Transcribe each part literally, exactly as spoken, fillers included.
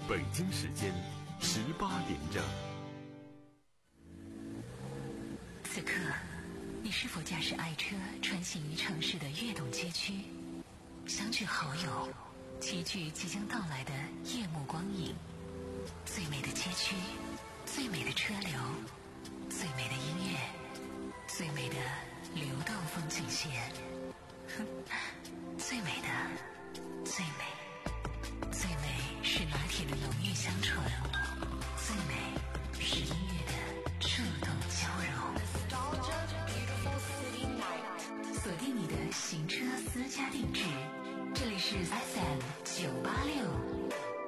北京时间十八点整。 此刻，你是否驾驶爱车穿行于城市的跃动街区，相聚好友，齐聚即将到来的夜幕光影？最美的街区，最美的车流，最美的音乐，最美的流动风景线。哼，最美的，最美，最美是拿铁的浓郁香醇，最美是音乐的触动交融。锁定你的行车私家定制，这里是 F M 九八六。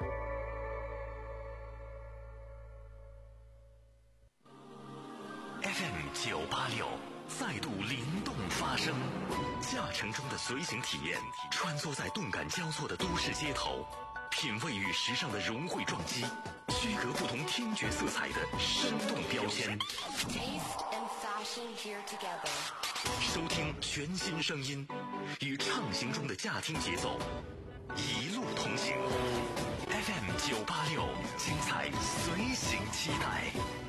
F M 九八六再度灵动发声，驾乘中的随行体验，穿梭在动感交错的都市街头，品味与时尚的融汇撞击，区隔不同听觉色彩的生动标签。收听全新声音，与畅行中的驾听节奏，一路同行。F M 九八六，精彩随行期待。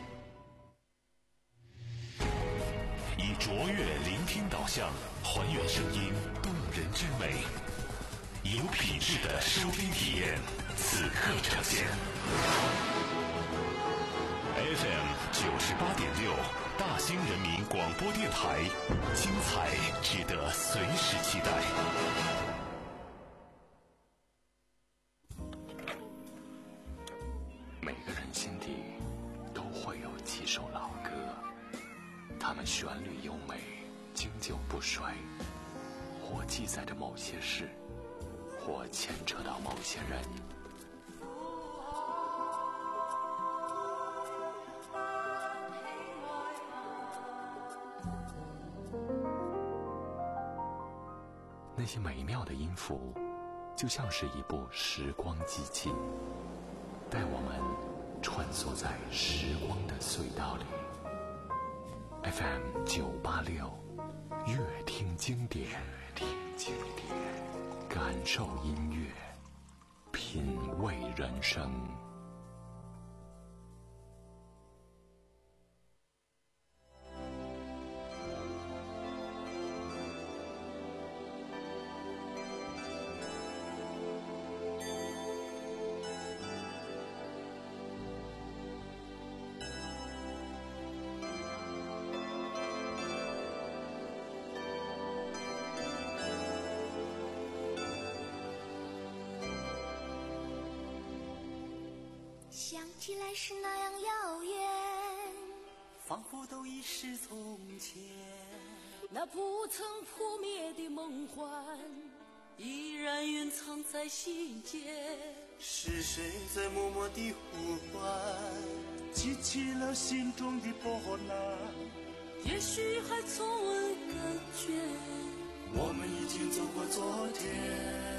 以卓越聆听导向，还原声音动人之美，有品质的收听体验，此刻呈现。F M 九十八点六，大兴人民广播电台，精彩值得随时期待。每个人心底都会有几首老歌，它们旋律优美，经久不衰，或记载着某些事，或牵扯到某些人。那些美妙的音符，就像是一部时光机器，带我们穿梭在时光的隧道里。F M 九八六，乐听经典，乐听经典，感受音乐，品味人生。 想起来是那样遥远， 仿佛都已是从前。 那不曾破灭的梦幻，依然蕴藏在心间。 是谁在默默地呼唤，激起了心中的波澜？ 也许还从未感觉， 我们已经走过昨天。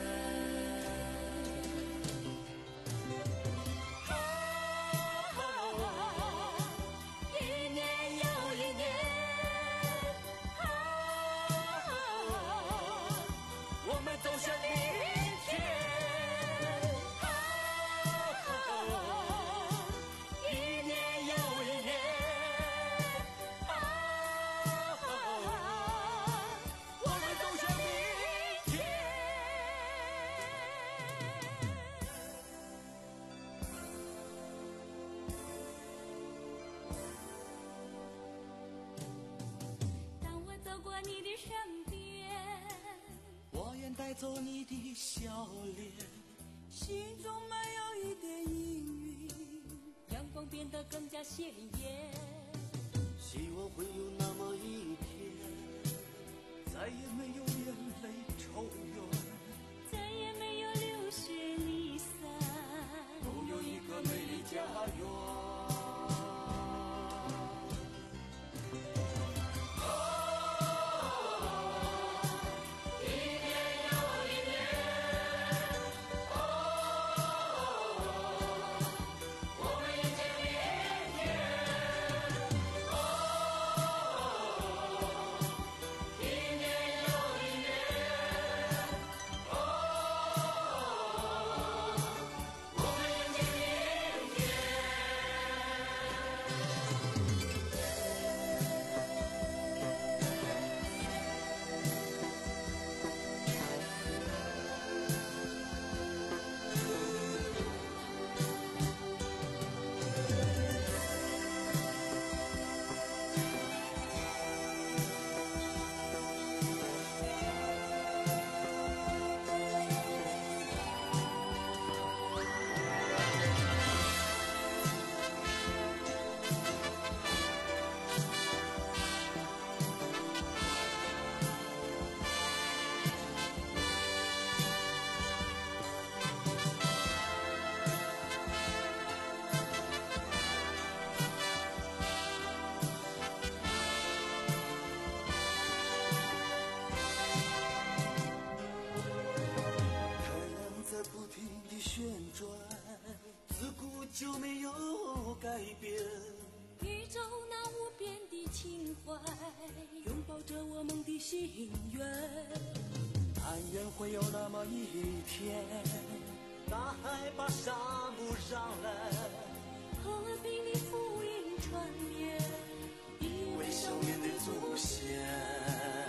带走你的笑脸， 心中没有一点阴云，阳光变得更加鲜艳。 希望会有那么一天，再也没有眼泪抽怨， 再也没有流血离散， 都有一个美丽家园。 一年又一年。 就没有改变。 宇宙那无边的情怀，拥抱着我们的心愿。 但愿会有那么一天，大海把沙漠让来， 和平的福音传遍， 微笑面对祖先。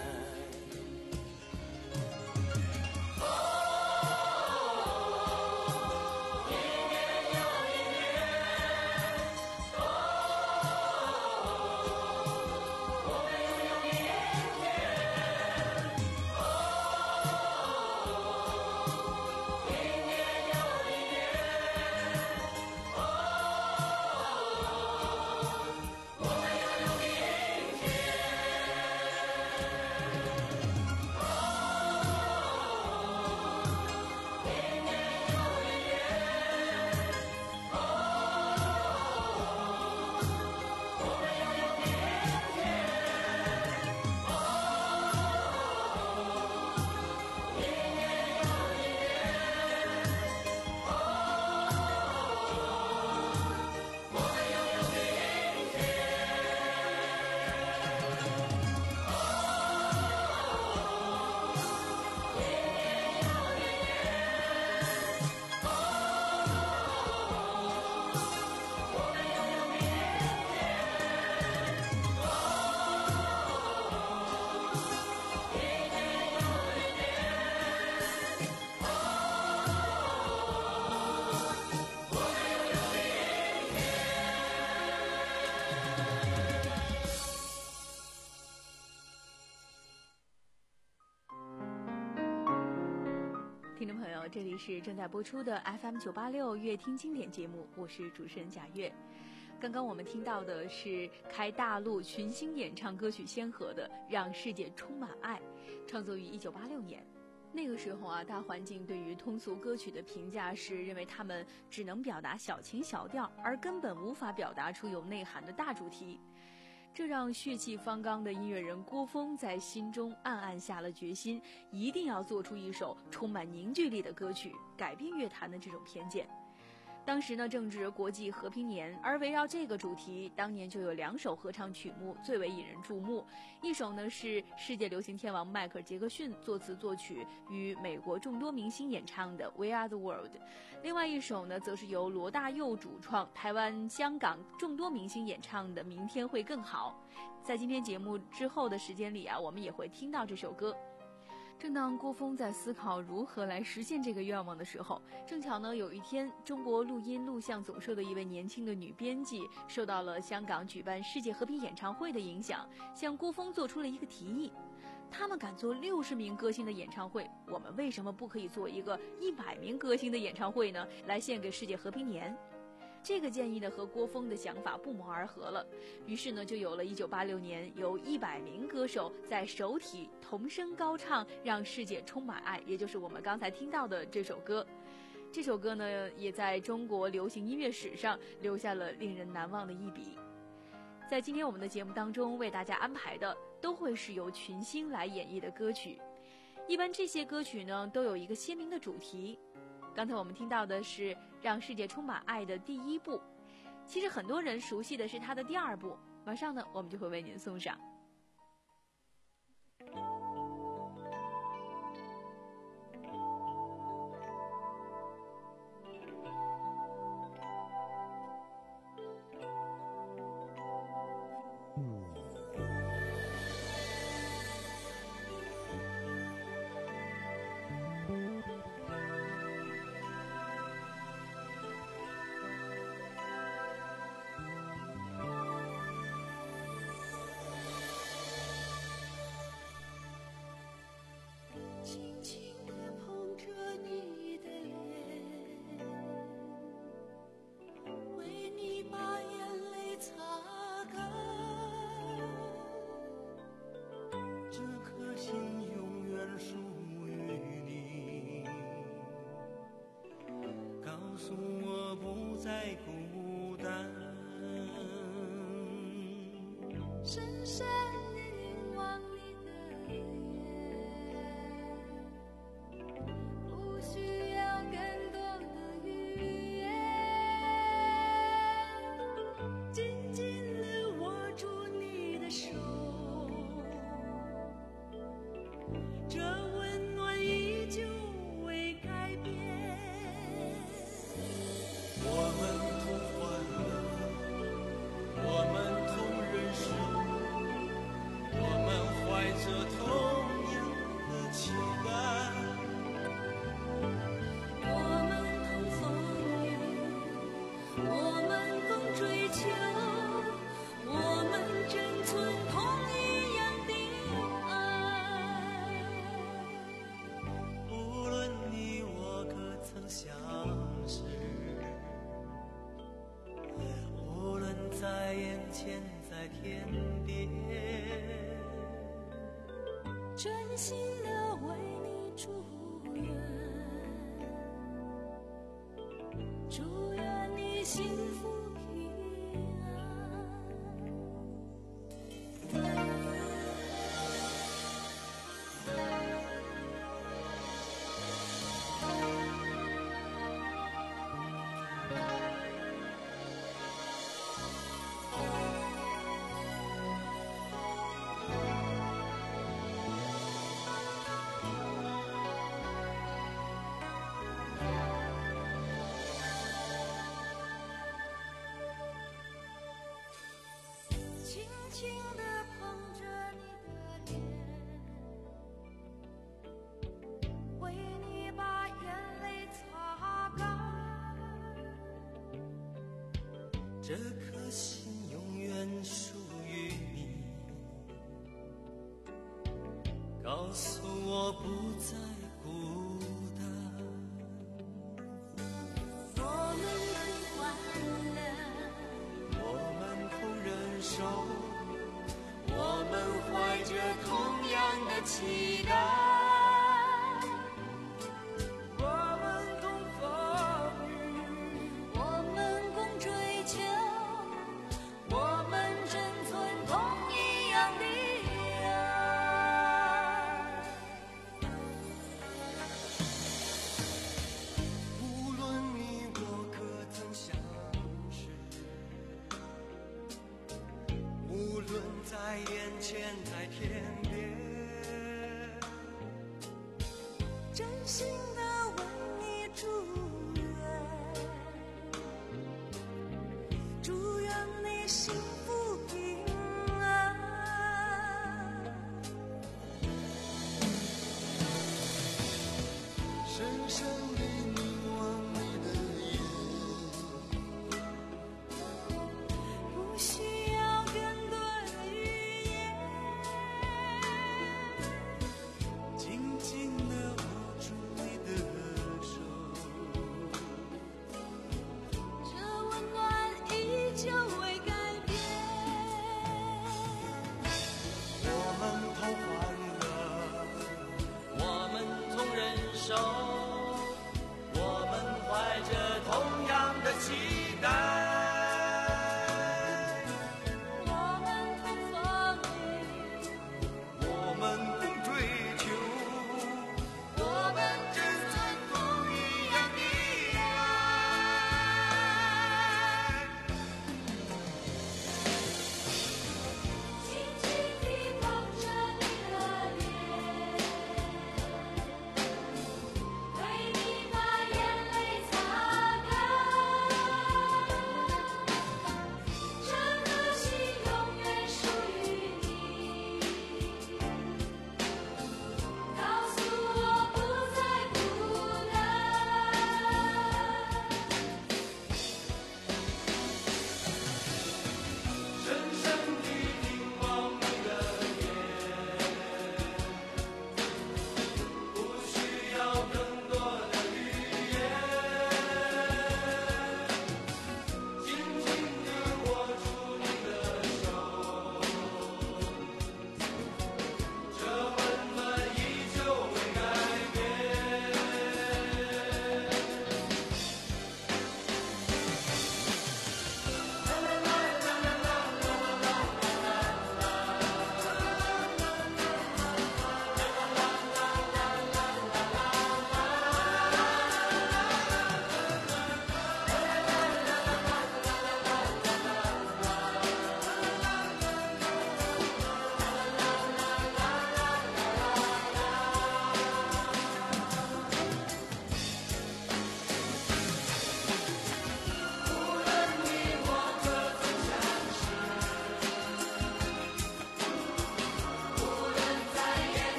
听众朋友，这里是正在播出的 F M 九八六乐听经典节目，我是主持人贾月。刚刚我们听到的是开大陆群星演唱歌曲先河的《让世界充满爱》，创作于一九八六年。那个时候啊，大环境对于通俗歌曲的评价是认为他们只能表达小情小调，而根本无法表达出有内涵的大主题。这让血气方刚的音乐人郭峰在心中暗暗下了决心，一定要做出一首充满凝聚力的歌曲，改变乐坛的这种偏见。当时呢正值国际和平年，而围绕这个主题，当年就有两首合唱曲目最为引人注目。一首呢是世界流行天王迈克尔·杰克逊作词作曲与美国众多明星演唱的《We Are the World》，另外一首呢则是由罗大佑主创，台湾、香港众多明星演唱的《明天会更好》。在今天节目之后的时间里啊，我们也会听到这首歌。正当郭峰在思考如何来实现这个愿望的时候，正巧呢有一天，中国录音录像总社的一位年轻的女编辑受到了香港举办世界和平演唱会的影响，向郭峰做出了一个提议。他们敢做六十名歌星的演唱会，我们为什么不可以做一个一百名歌星的演唱会呢？来献给世界和平年。这个建议呢和郭峰的想法不谋而合了，于是呢就有了一九八六年由一百名歌手在首体同声高唱《让世界充满爱》，也就是我们刚才听到的这首歌。这首歌呢也在中国流行音乐史上留下了令人难忘的一笔。在今天我们的节目当中为大家安排的都会是由群星来演绎的歌曲，一般这些歌曲呢都有一个鲜明的主题。刚才我们听到的是《让世界充满爱》的第一部，其实很多人熟悉的是它的第二部，马上呢我们就会为您送上。 轻轻地碰着你的脸，为你把眼泪擦干， 这颗心永远属于你，告诉我不再孤单， 深深地凝望你的眼，不需要更多的语言， 牵在天边， 真心的为你祝愿，祝愿你幸福平安。轻轻地碰着你的脸，为你把眼泪擦干， 这颗心永远属于你，告诉我不再孤单。 我们同患难， 我们同忍受，我们怀着同样的期待，我们共风雨， 我们共追求，我们珍存同一样的爱。 无论你我可曾相识，无论在眼前在天边， 真心的为你祝愿，祝愿你幸福平安。 深深地凝望你的眼， 不需要更多的语言， 紧紧地握住你的手， 这温暖依旧未改变。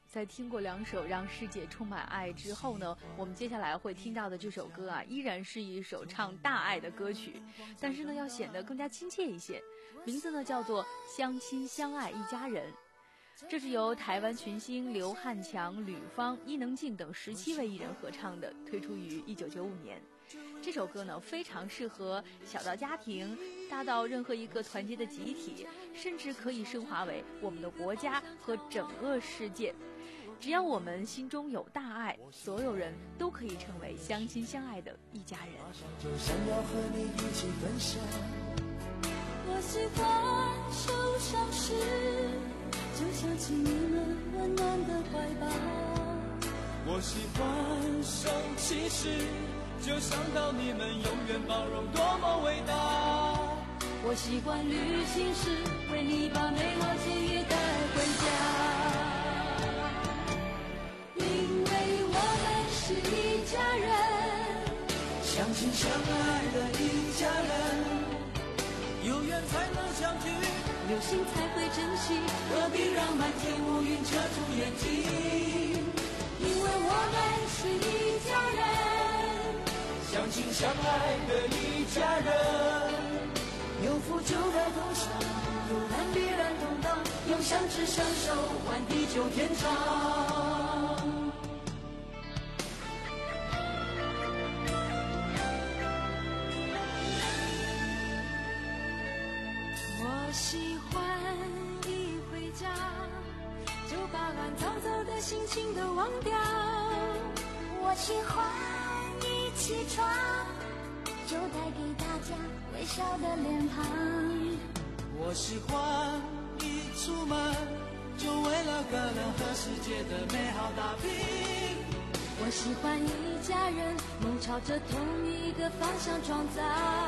在听过两首让世界充满爱之后呢，我们接下来会听到的这首歌啊，依然是一首唱大爱的歌曲，但是呢，要显得更加亲切一些。名字呢叫做《相亲相爱一家人》，这是由台湾群星刘汉强、吕方、伊能静等十七位艺人合唱的，推出于一九九五年。这首歌呢，非常适合小到家庭，大到任何一个团结的集体，甚至可以升华为我们的国家和整个世界。只要我们心中有大爱，所有人都可以成为相亲相爱的一家人。 就想要和你一起分享， 我喜欢受伤时就想起你们温暖的怀抱， 我喜欢生气时就想到你们永远包容多么伟大， 我喜欢旅行时为你把美好记忆带回家，因为我们是一家人， 相亲相爱的一家人，有缘才能相聚， 有心才会珍惜， 何必让满天乌云遮住眼睛， 因为我们是一家人， 相亲相爱的一家人， 有福就该同享，有难必然同当，用相知相守换地久天长。我喜欢一回家就把乱糟糟的心情都忘掉， 我喜欢一起床就带给大家微笑的脸庞， 我喜欢一出门就为了个人和世界的美好打拼， 我喜欢一家人梦朝着同一个方向创造，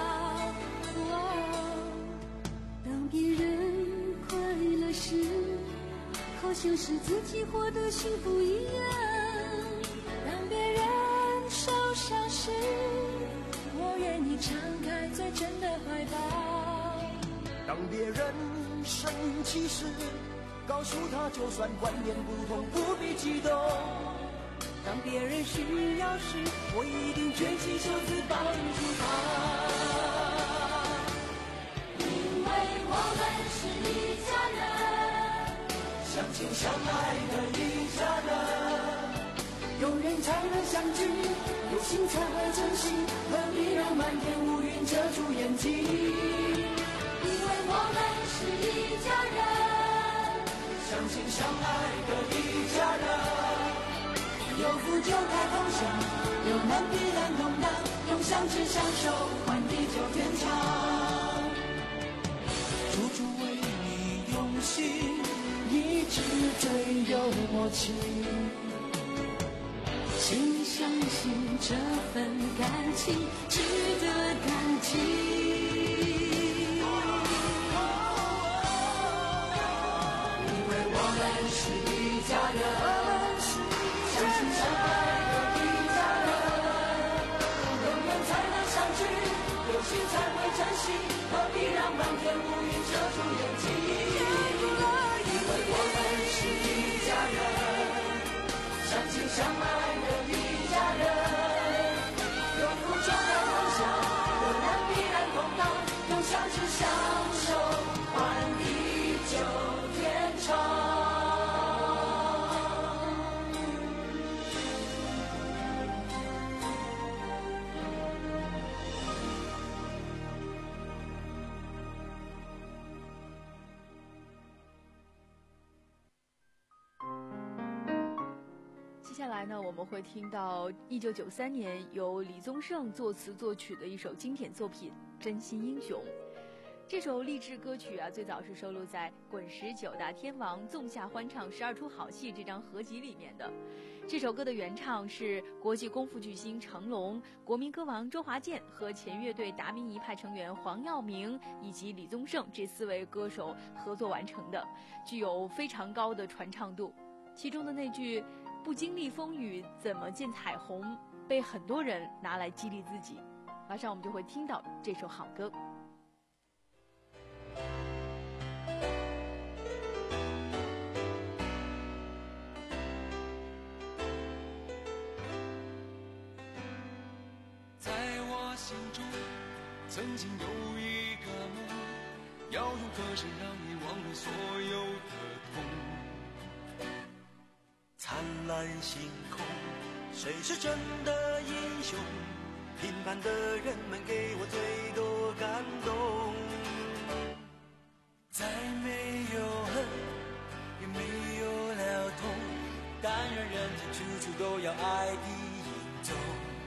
哦，当别人快乐时好像是自己获得幸福一样，当别人受伤时我愿意敞开最真的怀抱， 当别人生气时告诉他就算观念不同不必激动， 当别人需要时我一定卷起袖子帮助他，因为我们是一家人， 相亲相爱的一家人， 有缘才能相聚，有心才会珍惜，何必让满天乌云遮住眼睛，因为我们是一家人， 相亲相爱的一家人， 有福就该同享，有难必然同当，用相知相守换地久天长， 处处为你用心，一直最有默契， 请你相信这份感情值得感激，因为我们是一家人，相亲相爱的一家人，有缘才能相聚，有心才会珍惜，何必让满天乌云遮住眼睛，因为我们是一家人，相亲相爱的一家人，有福就该同享，有难必然同当，用相知相守换地久天长。 接下来呢，我们会听到一九九三年由李宗盛作词作曲的一首经典作品《真心英雄》。这首励志歌曲啊，最早是收录在《滚石九大天王纵下欢唱十二出好戏》这张合集里面的。这首歌的原唱是国际功夫巨星成龙、国民歌王周华健和前乐队达明一派成员黄耀明以及李宗盛这四位歌手合作完成的，具有非常高的传唱度。其中的那句不经历风雨怎么见彩虹，被很多人拿来激励自己。马上我们就会听到这首好歌。 曾经有一个梦，要用歌声让你忘了所有的痛。 灿烂星空，谁是真的英雄？平凡的人们给我最多感动。 再没有恨，也没有了痛，但愿人间处处都有爱的影踪。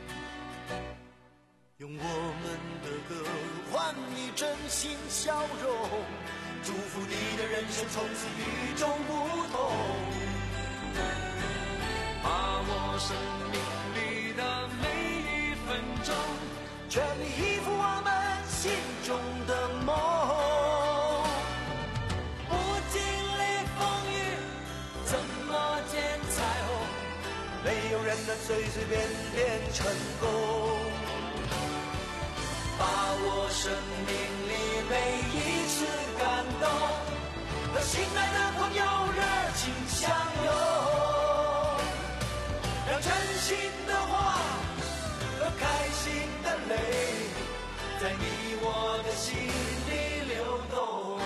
用我们的歌换你真心笑容，祝福你的人生从此与众不同。 把握生命里的每一分钟， 全力以赴我们心中的梦。 不经历风雨，怎么见彩虹？ 没有人能随随便便成功。 把握生命里每一次感动，和心爱的朋友热情相拥，让真心的话和开心的泪，在你我的心里流动。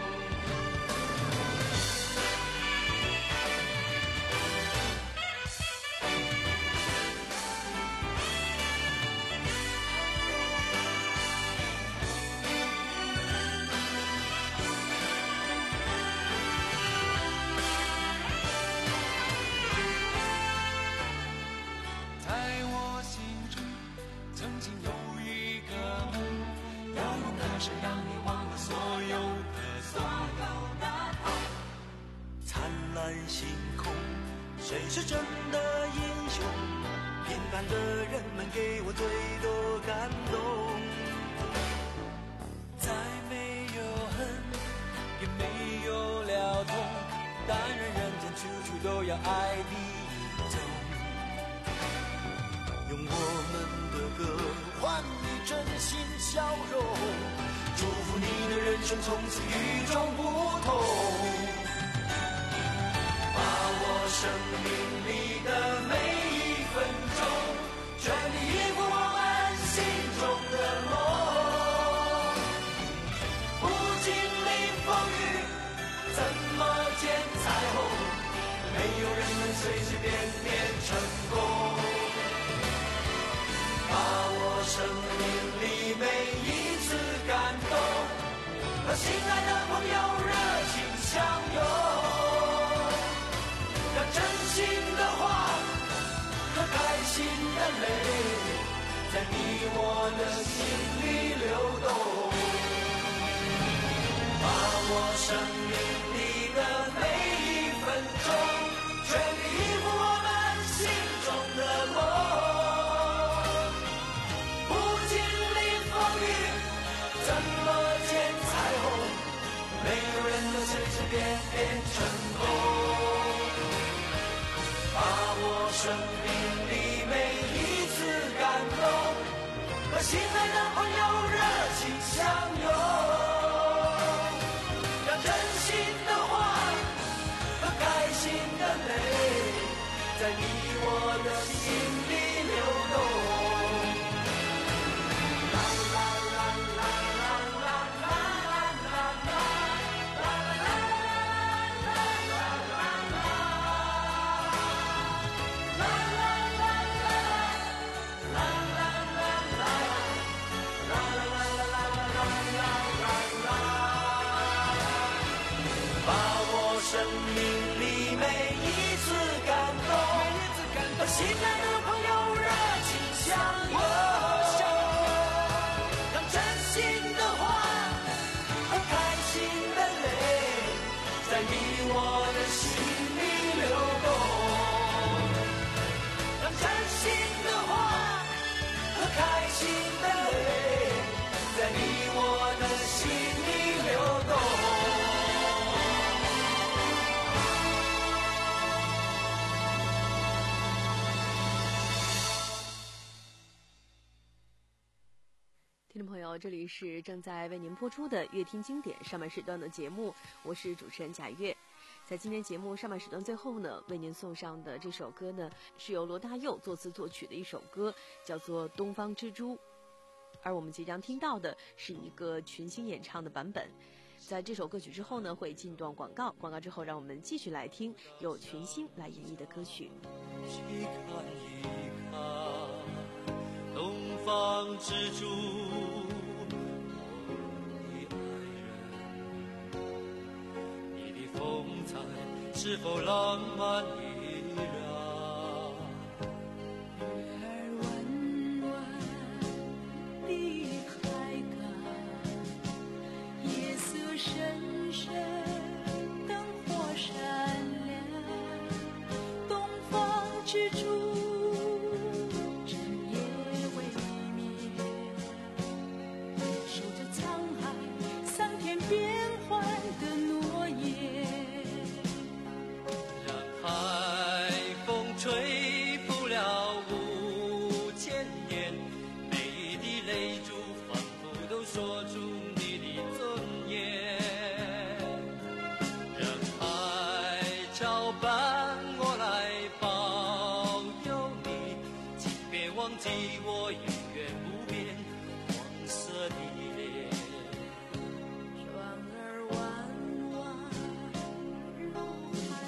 星空，谁是真的英雄？平凡的人们给我最多感动。 再没有恨，也没有了痛，但愿人间处处都有爱的影踪。 用我们的歌换你真心笑容，祝福你的人生从此与众不同。 把握生命里的每一分钟，全力以赴我们心中的梦。不经历风雨，怎么见彩虹？没有人能随随便便成功。把握生命里每一次感动，和心爱的朋友热情相拥。真心的话和开心的泪，在你我的心里流动。把握生命里的每一分钟，全力以赴我们心中的梦。不经历风雨，怎么见彩虹？没有人能随随便便成功。把握生命里每一次感动，和心爱的朋友热情相拥，让真心的话和开心的泪，在你我的心里流动。啦啦啦啦啦啦啦啦啦。生命里每一次感动，和心爱的朋友热情相拥，让真心的话和开心的泪，在你我的心里流动。让真心的话和开心的泪，在你我的心里流动。 听众朋友，这里是正在为您播出的乐听经典上半时段的节目，我是主持人贾月。在今天节目上半时段最后呢，为您送上的这首歌呢，是由罗大佑作词作曲的一首歌，叫做《东方之珠》。 而我们即将听到的是一个群星演唱的版本。在这首歌曲之后呢，会进段广告，广告之后让我们继续来听由群星来演绎的歌曲。 去看一看东方之珠，我的爱人，你的风采是否浪漫依然？ 月儿弯弯的海港，夜色深深，灯火闪亮，东方之珠，整夜未眠，守着沧海桑田变幻的诺言。 让海风吹拂了五千年，每一滴泪珠仿佛都说出你的尊严。让海潮伴我来保佑你，请别忘记我永远不变黄色的脸。 船儿弯弯入海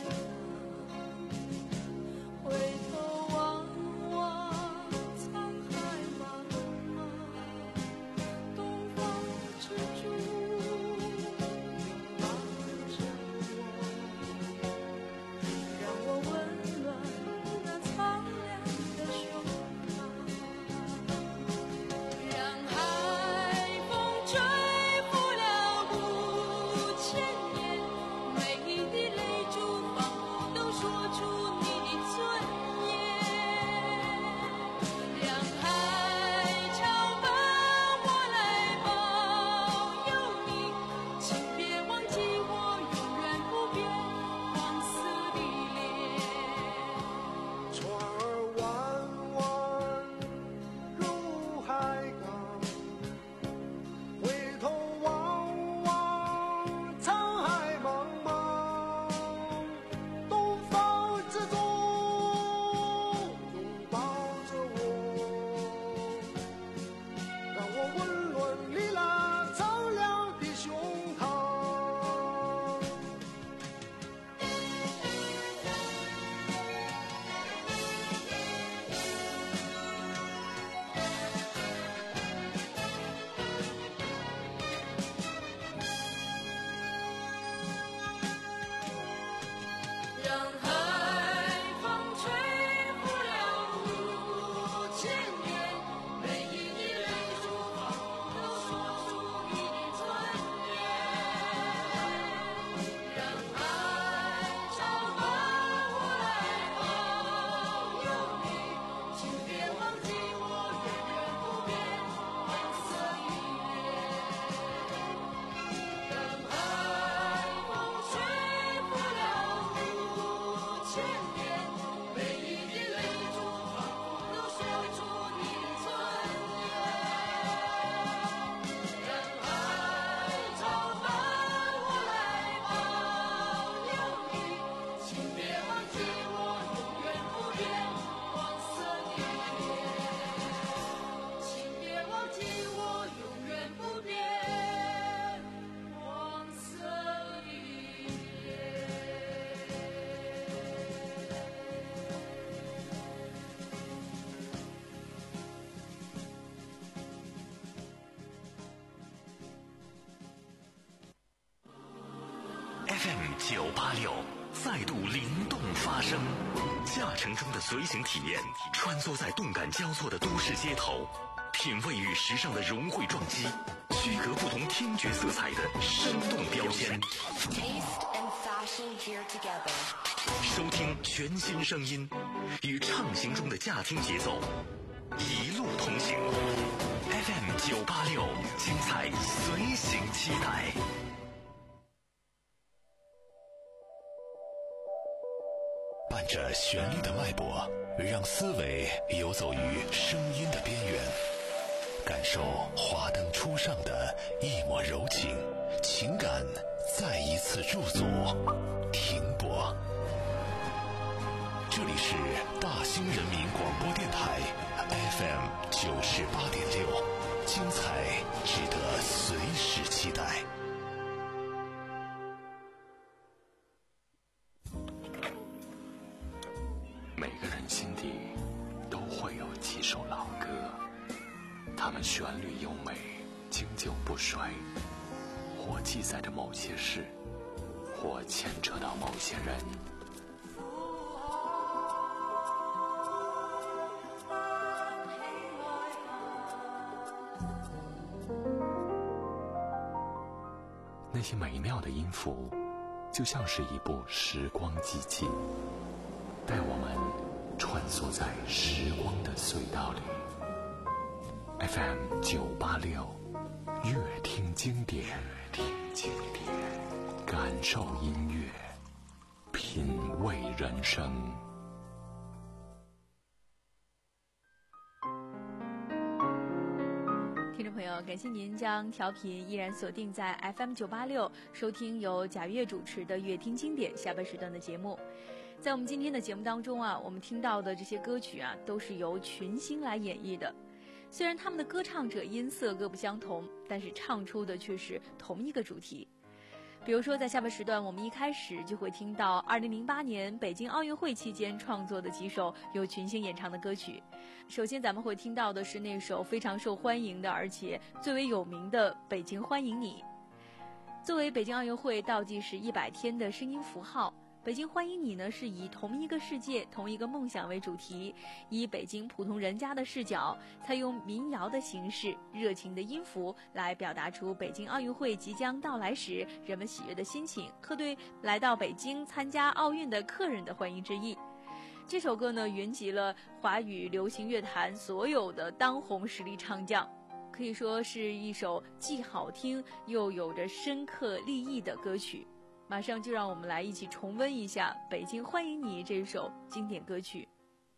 港，回头望望沧海茫茫，东方之珠拥抱着我，让我温暖那苍凉的胸膛。让海风吹拂了五千年，每一滴泪珠仿佛都说出你的尊严。让海潮伴我来保佑你，请别忘记我永远不变黄色的脸。 船儿弯弯入海港，回头望望沧海茫茫，东方之珠拥抱着我，让我温暖你那苍凉的胸膛。 让海风吹拂了五千年，每一滴泪珠仿佛都说出你的尊严。让海潮伴我来保佑你，请别忘记我永远不变黄色的脸。让海风吹拂了五千年，每一滴泪珠仿佛都说出你的尊严。让海潮伴我来保佑你，请别忘记我永远不变黄色的脸。请别忘记我永远不变黄色的脸。 F M 九八六再度灵动发声，驾乘中的随行体验，穿梭在动感交错的都市街头，品味与时尚的融汇撞击，区隔不同听觉色彩的生动标签。 Taste and fashion here together. 收听全新声音，与畅行中的驾听节奏，一路同行。F M 九八六，精彩随行期待。伴着旋律的脉搏，让思维游走于声音的边缘，感受华灯初上的一抹柔情，情感再一次驻足停泊。这里是大兴人民广播电台 F M 九十八点六， 精彩值得随时期待。 每个人心底都会有几首老歌，它们旋律优美，经久不衰，或记载着某些事，或牵扯到某些人。那些美妙的音符，就像是一部时光机器，带我们穿梭在时光的隧道里。F M 九八六，乐听经典，乐听经典，感受音乐，品味人生。 听众朋友，感谢您将调频依然锁定在 F M 九八六，收听由贾悦主持的乐听经典下半时段的节目。在我们今天的节目当中啊，我们听到的这些歌曲啊，都是由群星来演绎的。虽然他们的歌唱者音色各不相同，但是唱出的却是同一个主题。比如说在下半时段，我们一开始就会听到二零零八年北京奥运会期间创作的几首由群星演唱的歌曲。首先咱们会听到的是那首非常受欢迎的而且最为有名的《北京欢迎你》。作为北京奥运会倒计时一百天的声音符号，北京欢迎你呢，是以同一个世界同一个梦想为主题，以北京普通人家的视角，采用民谣的形式，热情的音符来表达出北京奥运会即将到来时人们喜悦的心情和对来到北京参加奥运的客人的欢迎之意。这首歌呢，云集了华语流行乐坛所有的当红实力唱将，可以说是一首既好听又有着深刻立意的歌曲。马上就让我们来一起重温一下《北京欢迎你》这首经典歌曲。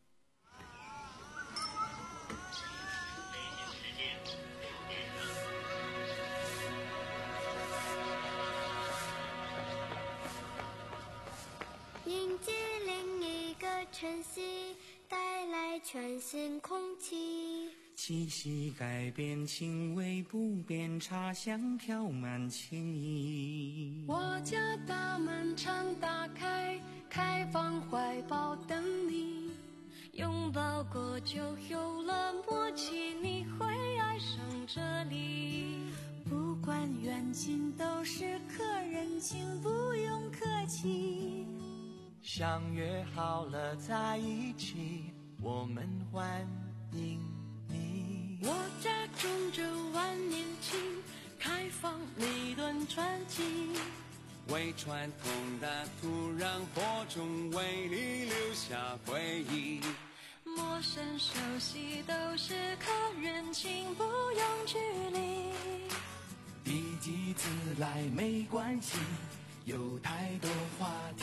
迎接另一个晨曦，带来全新空气。 气息改变，情味不变，茶香飘满情意。 我家大门常打开，开放怀抱等你。拥抱过就有了默契，你会爱上这里。不管远近都是客人，请不用客气。 相约好了在一起，我们欢迎你。 我家种着万年青，开放每段传奇。 为传统的土壤播种，为你留下回忆。 陌生熟悉都是客人，请不用距离。 一己自来没关系，有太多话题。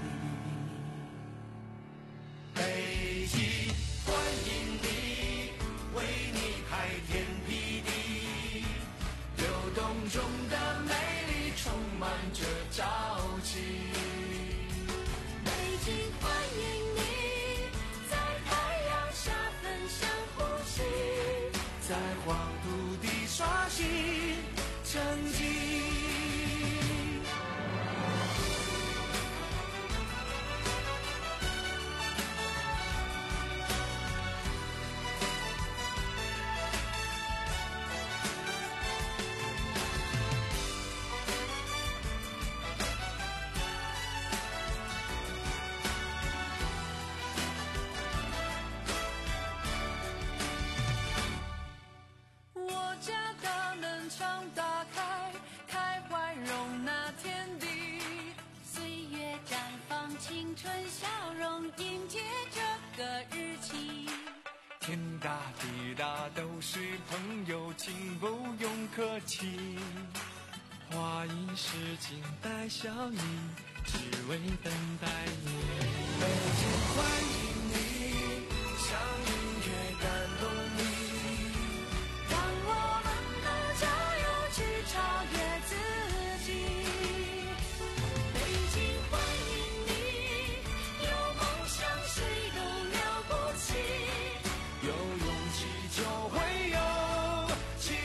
北京欢迎你，为你开天辟地，流动中的美丽充满着朝气。 北京欢迎你，在太阳下分享呼吸， 在黄土地刷新成绩。天大地大都是朋友，请不用客气。花一世静待笑意，只为等待你。北京欢迎你，像音乐感动你， 让我们的加油去超越自己。北京欢迎你，有梦想谁都了不起。 有勇气就会有奇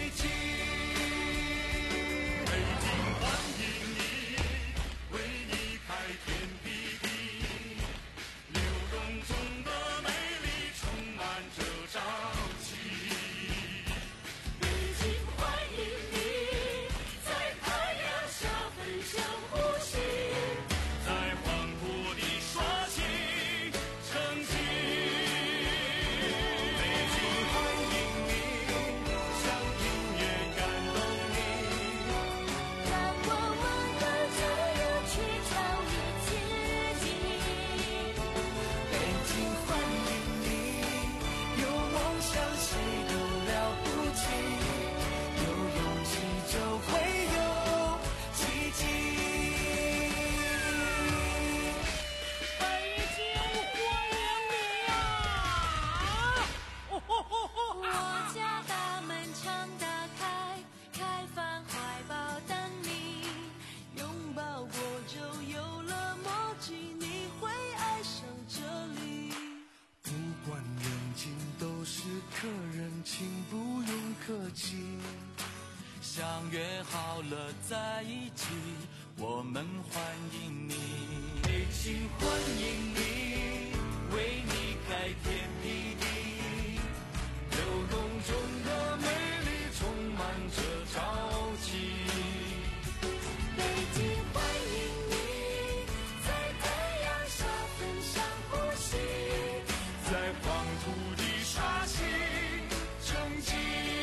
到了在一起，我们欢迎你，北京欢迎你，为你开天辟地，流动中的美丽充满着朝气。 北京欢迎你，在太阳下分享呼吸， 在黄土地刷新成绩。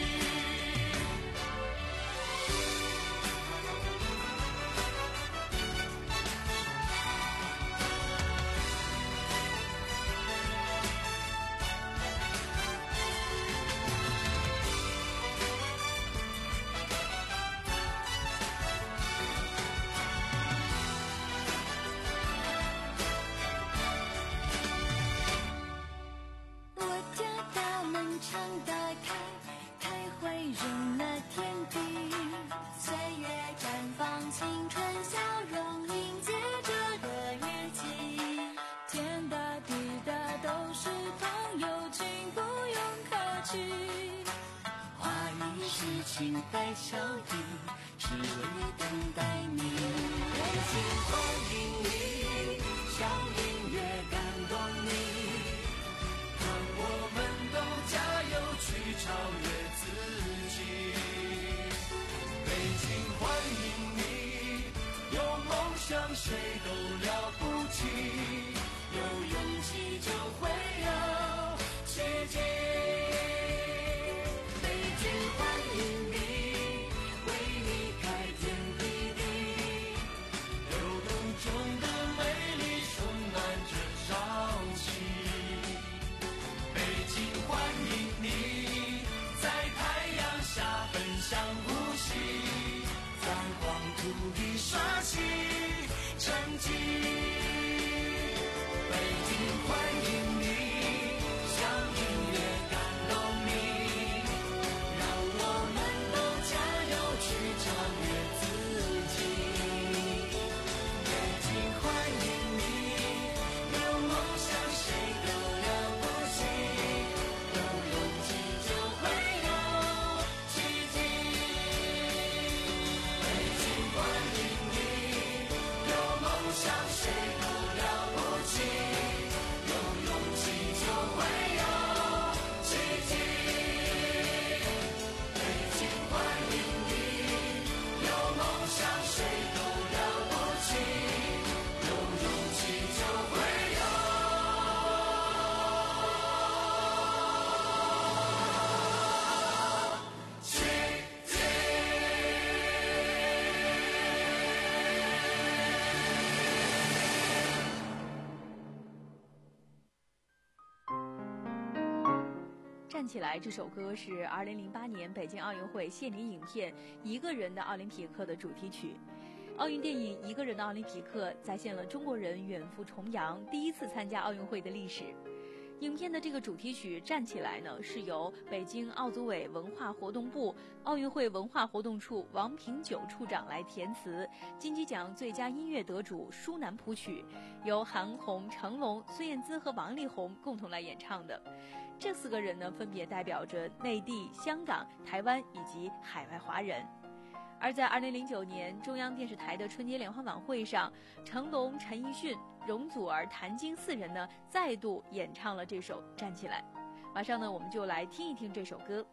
情怀相依，是为了等待你。 北京欢迎你，像音乐感动你，让我们都加油去超越自己。北京欢迎你，有梦想谁都了不起，有勇气就会有奇迹。刷新成绩，北京欢迎你，像音乐感动你，让我们都加油去超越自己。北京欢迎你，有梦想谁都了不起，有勇气就会有奇迹。北京欢迎你。像谁都了不起，有勇气就会有奇迹。北京欢迎你，有梦想谁都了不起，有勇气就会有奇迹。 站起来这首歌是二零零八年北京奥运会献礼影片《一个人的奥林匹克》的主题曲。奥运电影《一个人的奥林匹克》再现了中国人远赴重洋第一次参加奥运会的历史。影片的这个主题曲《站起来》呢，是由北京奥组委文化活动部奥运会文化活动处王平九处长来填词，金鸡奖最佳音乐得主舒楠谱曲，由韩红、成龙、孙燕姿和王力宏共同来演唱的。这四个人呢，分别代表着内地、香港、台湾以及海外华人。而在二零零九年中央电视台的春节联欢晚会上，成龙、陈奕迅、容祖儿、谭晶四人呢再度演唱了这首《站起来》。马上呢，我们就来听一听这首歌。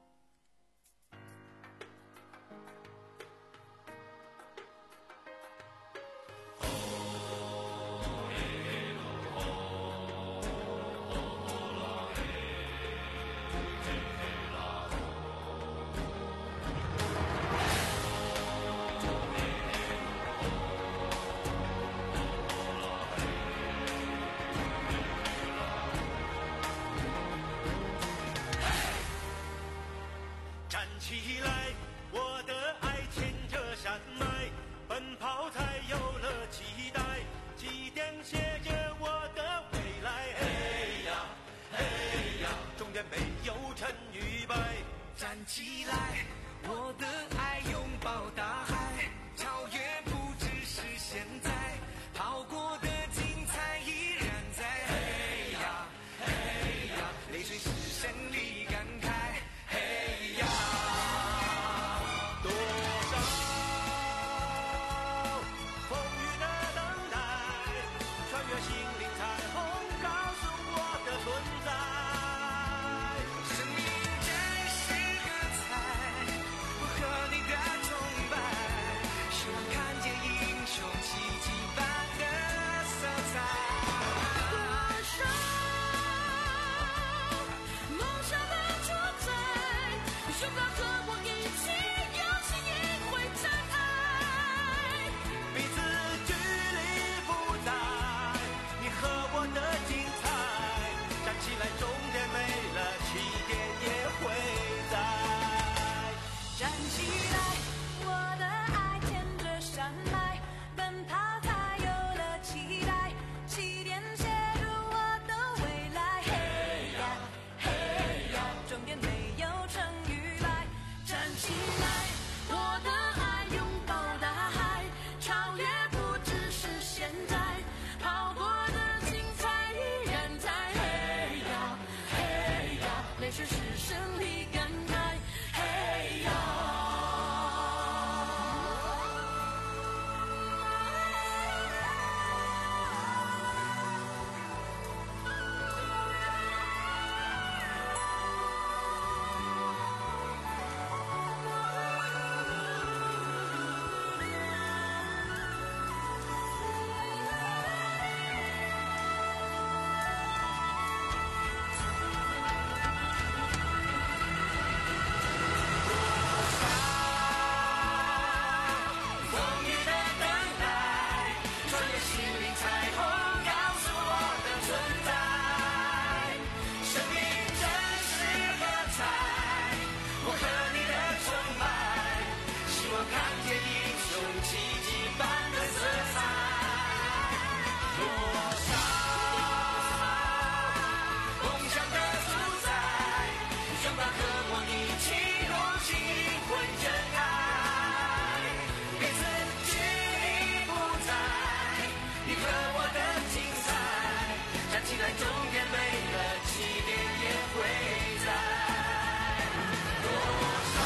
来终点没了，起点也会在。多少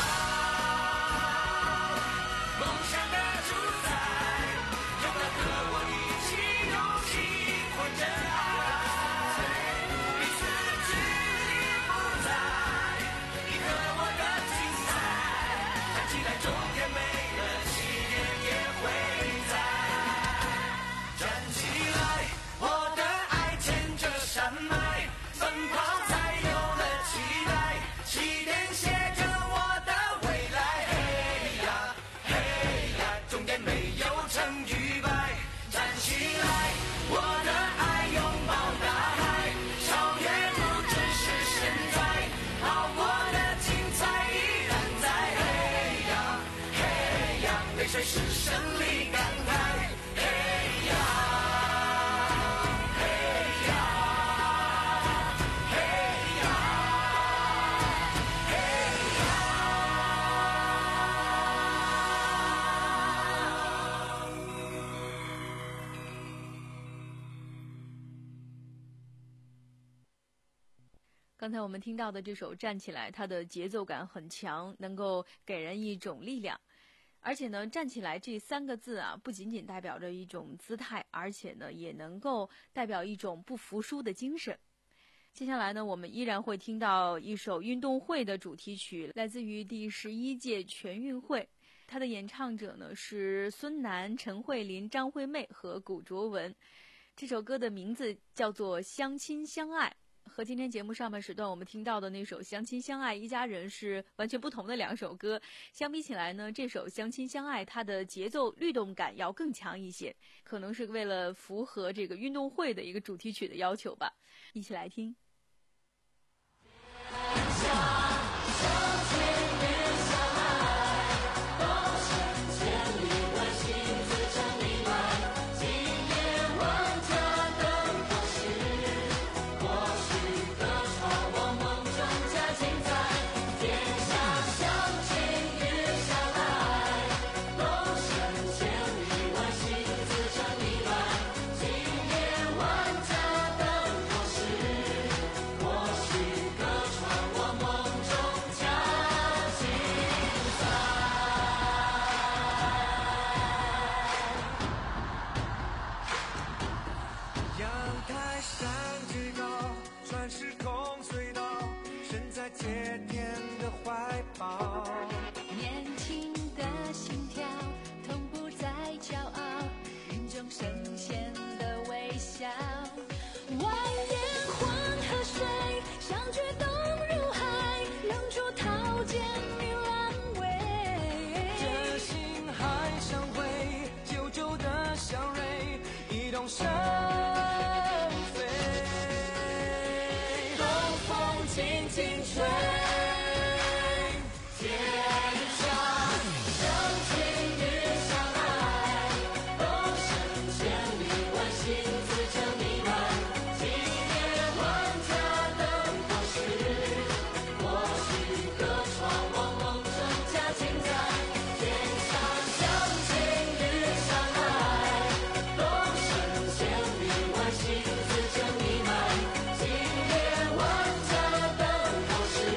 梦想的主宰，有了和我一起用心或真爱，彼此距离不在，你和我的精彩，站起来终点没了，起点也会在。站起来，我的爱牵着山脉，奔跑才有了期待，起点写着我的未来。嘿呀嘿呀，终点没有成与败，站起来，我的爱拥抱大海，超越不只是现在，好过的精彩依然在。嘿呀嘿呀，泪水是胜利感慨。嘿呀嘿呀嘿呀嘿呀。 刚才我们听到的这首《站起来》，它的节奏感很强，能够给人一种力量。而且呢，站起来这三个字啊，不仅仅代表着一种姿态，而且呢，也能够代表一种不服输的精神。接下来呢，我们依然会听到一首运动会的主题曲，来自于第十一届全运会。它的演唱者呢是孙楠、陈慧琳、张惠妹和古卓文。这首歌的名字叫做《相亲相爱》。和今天节目上半时段我们听到的那首《相亲相爱一家人》是完全不同的两首歌。相比起来呢，这首《相亲相爱》它的节奏律动感要更强一些，可能是为了符合这个运动会的一个主题曲的要求吧。一起来听。 生飞，东风轻轻吹，天上相亲遇相爱，东升千里，万幸自成弥漫，今夜万家灯火时，或许隔窗望梦中家精彩，天上相亲遇相爱，东升千里，万幸自成弥漫，今夜万家灯火时，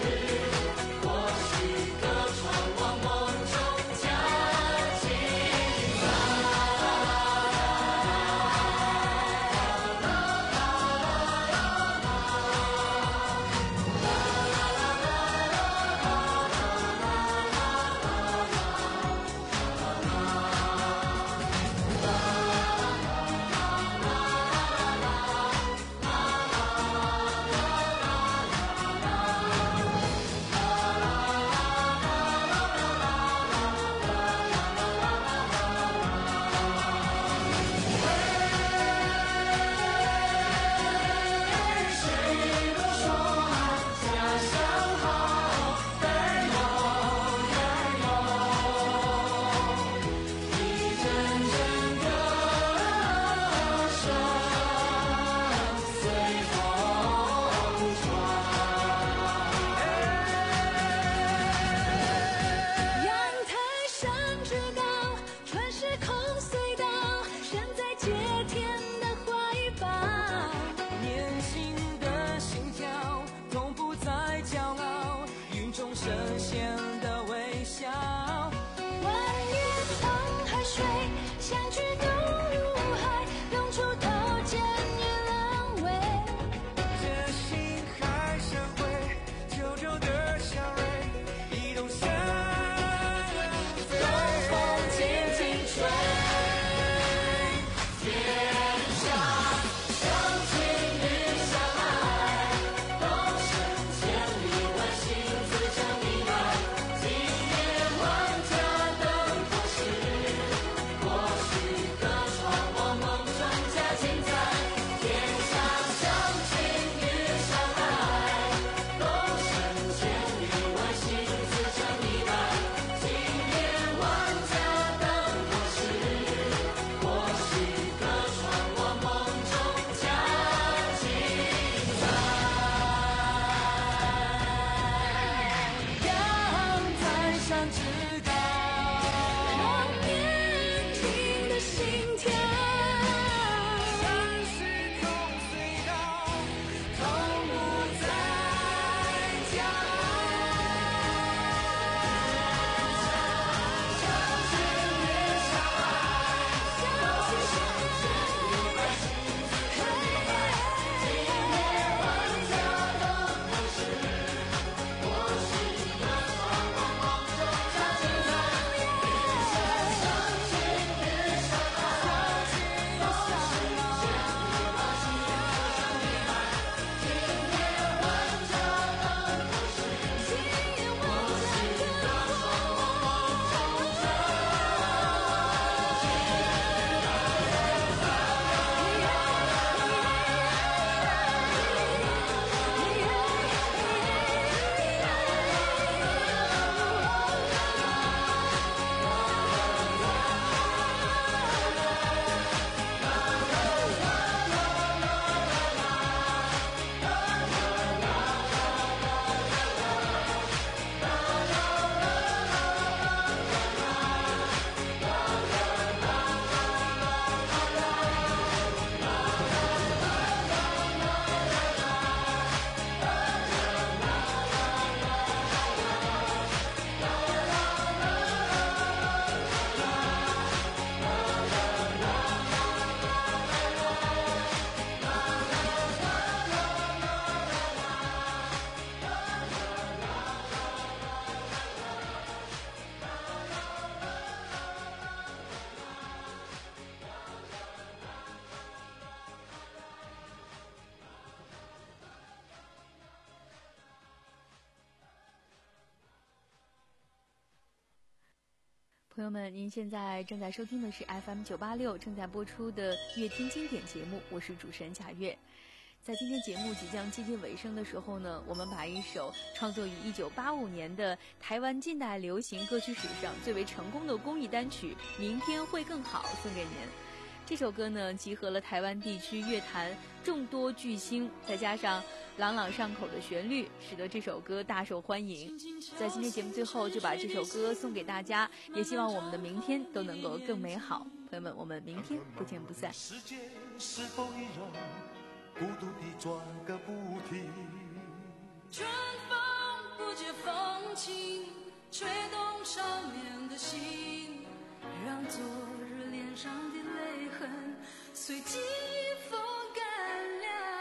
朋友们，您现在正在收听的是 F M 九八六正在播出的乐听经典节目，我是主持人贾月。在今天节目即将接近尾声的时候呢，我们把一首创作于一九八五年的台湾近代流行歌曲史上最为成功的公益单曲《明天会更好》送给您。这首歌呢，集合了台湾地区乐坛众多巨星，再加上朗朗上口的旋律，使得这首歌大受欢迎。在今天节目最后，就把这首歌送给大家，也希望我们的明天都能够更美好。朋友们，我们明天不见不散。 世界是否依然孤独地转个不停？ 春风不解风情，吹动少年的心，让昨日脸上的泪痕随季风干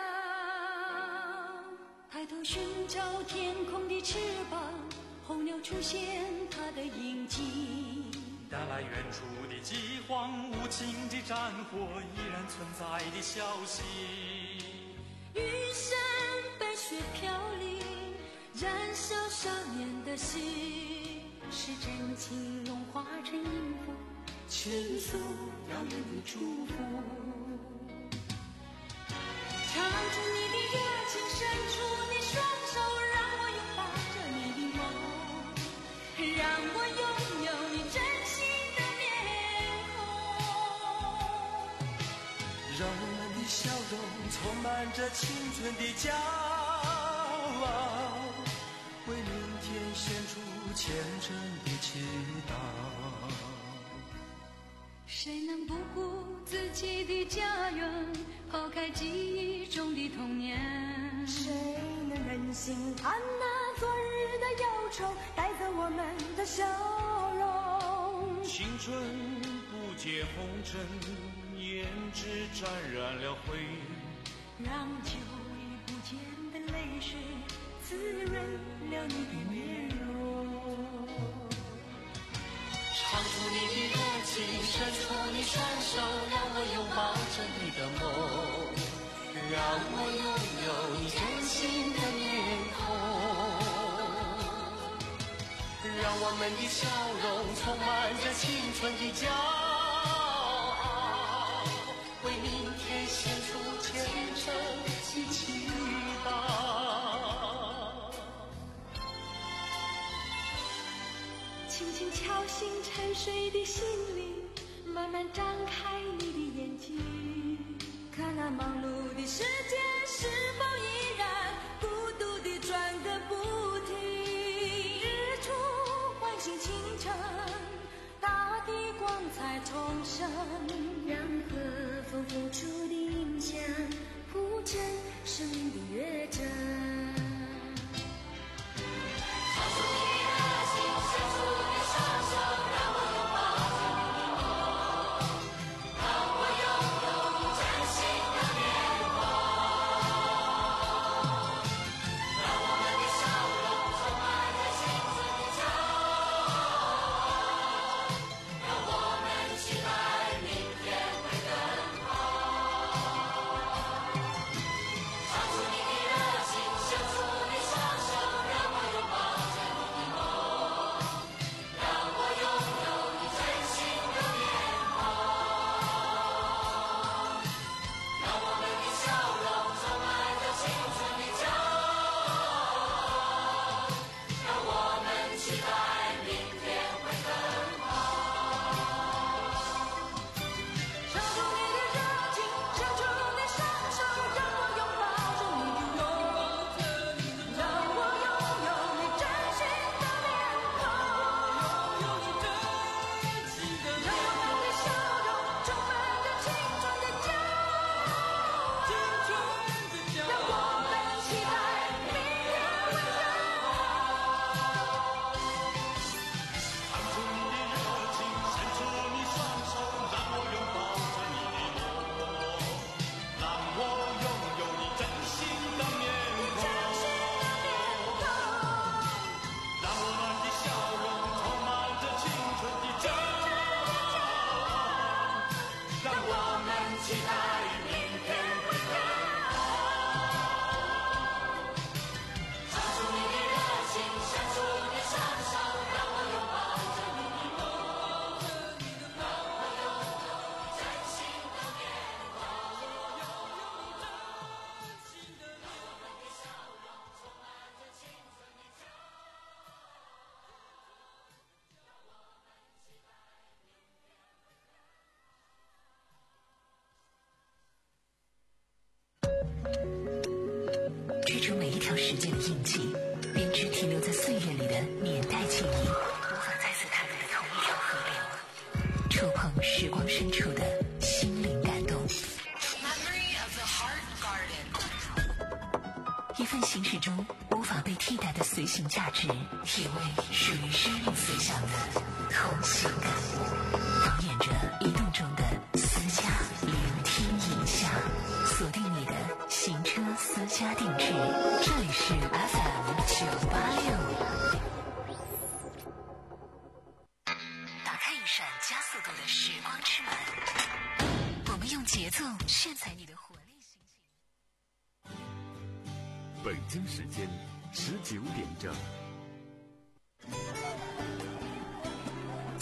了。抬头寻找天空的翅膀，候鸟出现它的影迹， 带来远处的饥荒，无情的战火依然存在的消息。 玉山白雪飘零，燃烧少年的心，是真情融化成音符，倾诉遥远的祝福。唱出你的热情，伸出你双手，让我拥抱着你的梦，让我拥有你真心的面孔， 让我们的笑容充满着青春的骄傲，为明天献出虔诚的祈祷。 谁能不顾自己的家园，抛开记忆中的童年？ 谁能忍心看那昨日的忧愁带走我们的笑容？ 青春不解红尘，胭脂沾染了灰， 让久已不见的泪水滋润了你的面容。 唱出你的热情，伸出你双手，让我拥抱着你的梦，让我拥有你真心的面孔，让我们的笑容充满着青春的骄傲，为明天献出虔诚的祈祷。 轻轻敲醒沉睡的心灵，慢慢张开你的眼睛，看那忙碌的世界是否依然孤独地转个不停。日出唤醒清晨，大地光彩重生， 让和风付出的影响铺成生命的乐章。 时间的印记，编织停留在岁月里的年代记忆，无法再次踏入的同一条河流，触碰时光深处的心灵感动。一份行驶中无法被替代的随行价值，体味属于生命随想的同行感，导演着移动中的私家聆听影像，锁定你的行车私家定制，这里是 F M 九八六。打开一扇加速度的时光之门，我们用节奏炫彩你的活力心情。 北京时间十九点整。